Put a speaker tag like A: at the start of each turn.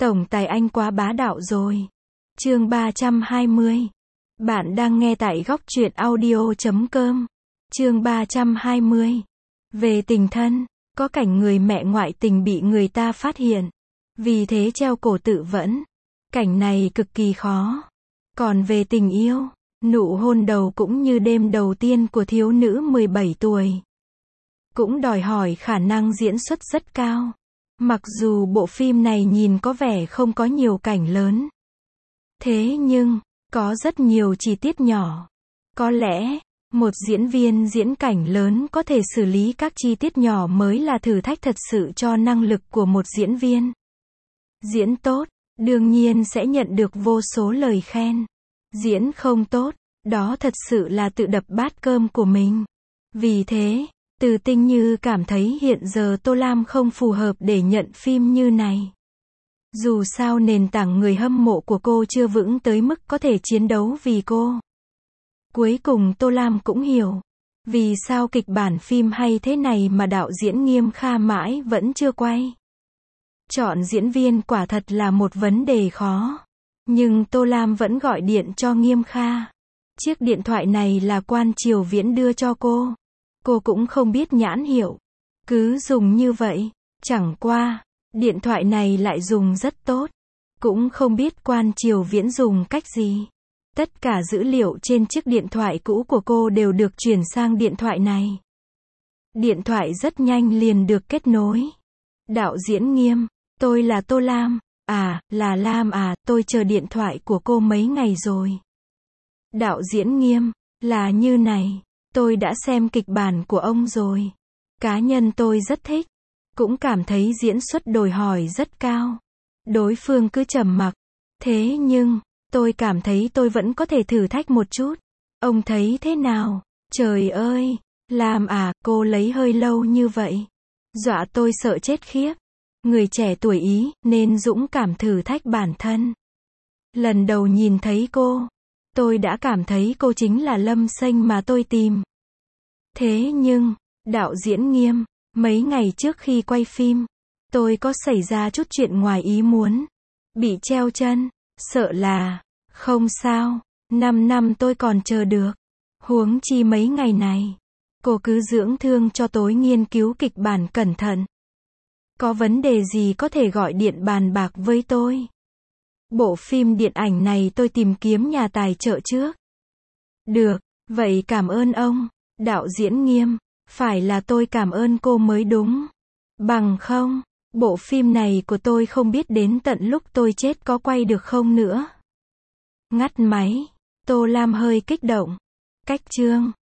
A: Tổng tài anh quá bá đạo rồi. Chương 320. Bạn đang nghe tại góc truyện audio.com. Chương 320. Về tình thân, có cảnh người mẹ ngoại tình bị người ta phát hiện, vì thế treo cổ tự vẫn. Cảnh này cực kỳ khó. Còn về tình yêu, nụ hôn đầu cũng như đêm đầu tiên của thiếu nữ 17 tuổi, cũng đòi hỏi khả năng diễn xuất rất cao. Mặc dù bộ phim này nhìn có vẻ không có nhiều cảnh lớn, thế nhưng, có rất nhiều chi tiết nhỏ. Có lẽ, một diễn viên diễn cảnh lớn có thể xử lý các chi tiết nhỏ mới là thử thách thật sự cho năng lực của một diễn viên. Diễn tốt, đương nhiên sẽ nhận được vô số lời khen. Diễn không tốt, đó thật sự là tự đập bát cơm của mình. Vì thế, Từ Tinh Như cảm thấy hiện giờ Tô Lam không phù hợp để nhận phim như này. Dù sao nền tảng người hâm mộ của cô chưa vững tới mức có thể chiến đấu vì cô. Cuối cùng Tô Lam cũng hiểu, vì sao kịch bản phim hay thế này mà đạo diễn Nghiêm Kha mãi vẫn chưa quay. Chọn diễn viên quả thật là một vấn đề khó. Nhưng Tô Lam vẫn gọi điện cho Nghiêm Kha. Chiếc điện thoại này là Quan Triều Viễn đưa cho cô. Cô cũng không biết nhãn hiệu. Cứ dùng như vậy. Chẳng qua, điện thoại này lại dùng rất tốt. Cũng không biết Quan Triều Viễn dùng cách gì. Tất cả dữ liệu trên chiếc điện thoại cũ của cô đều được chuyển sang điện thoại này. Điện thoại rất nhanh liền được kết nối. Đạo diễn Nghiêm, tôi là Tô Lam. À, là Lam à, tôi chờ điện thoại của cô mấy ngày rồi. Đạo diễn Nghiêm, là như này, tôi đã xem kịch bản của ông rồi. Cá nhân tôi rất thích, cũng cảm thấy diễn xuất đòi hỏi rất cao. Đối phương cứ trầm mặc. Thế nhưng, tôi cảm thấy tôi vẫn có thể thử thách một chút. Ông thấy thế nào? Trời ơi, Lam à, cô lấy hơi lâu như vậy. Dọa tôi sợ chết khiếp. Người trẻ tuổi Ý, nên dũng cảm thử thách bản thân. Lần đầu nhìn thấy cô, tôi đã cảm thấy cô chính là Lâm Sênh mà tôi tìm. Thế nhưng, đạo diễn Nghiêm, mấy ngày trước khi quay phim, tôi có xảy ra chút chuyện ngoài ý muốn. Bị treo chân, sợ là, không sao, 5 năm tôi còn chờ được. Huống chi mấy ngày này, cô cứ dưỡng thương cho tối nghiên cứu kịch bản cẩn thận. Có vấn đề gì có thể gọi điện bàn bạc với tôi. Bộ phim điện ảnh này tôi tìm kiếm nhà tài trợ trước. Được, vậy cảm ơn ông, đạo diễn Nghiêm, phải là tôi cảm ơn cô mới đúng. Bằng không, bộ phim này của tôi không biết đến tận lúc tôi chết có quay được không nữa. Ngắt máy, Tô Lam hơi kích động. Cách chương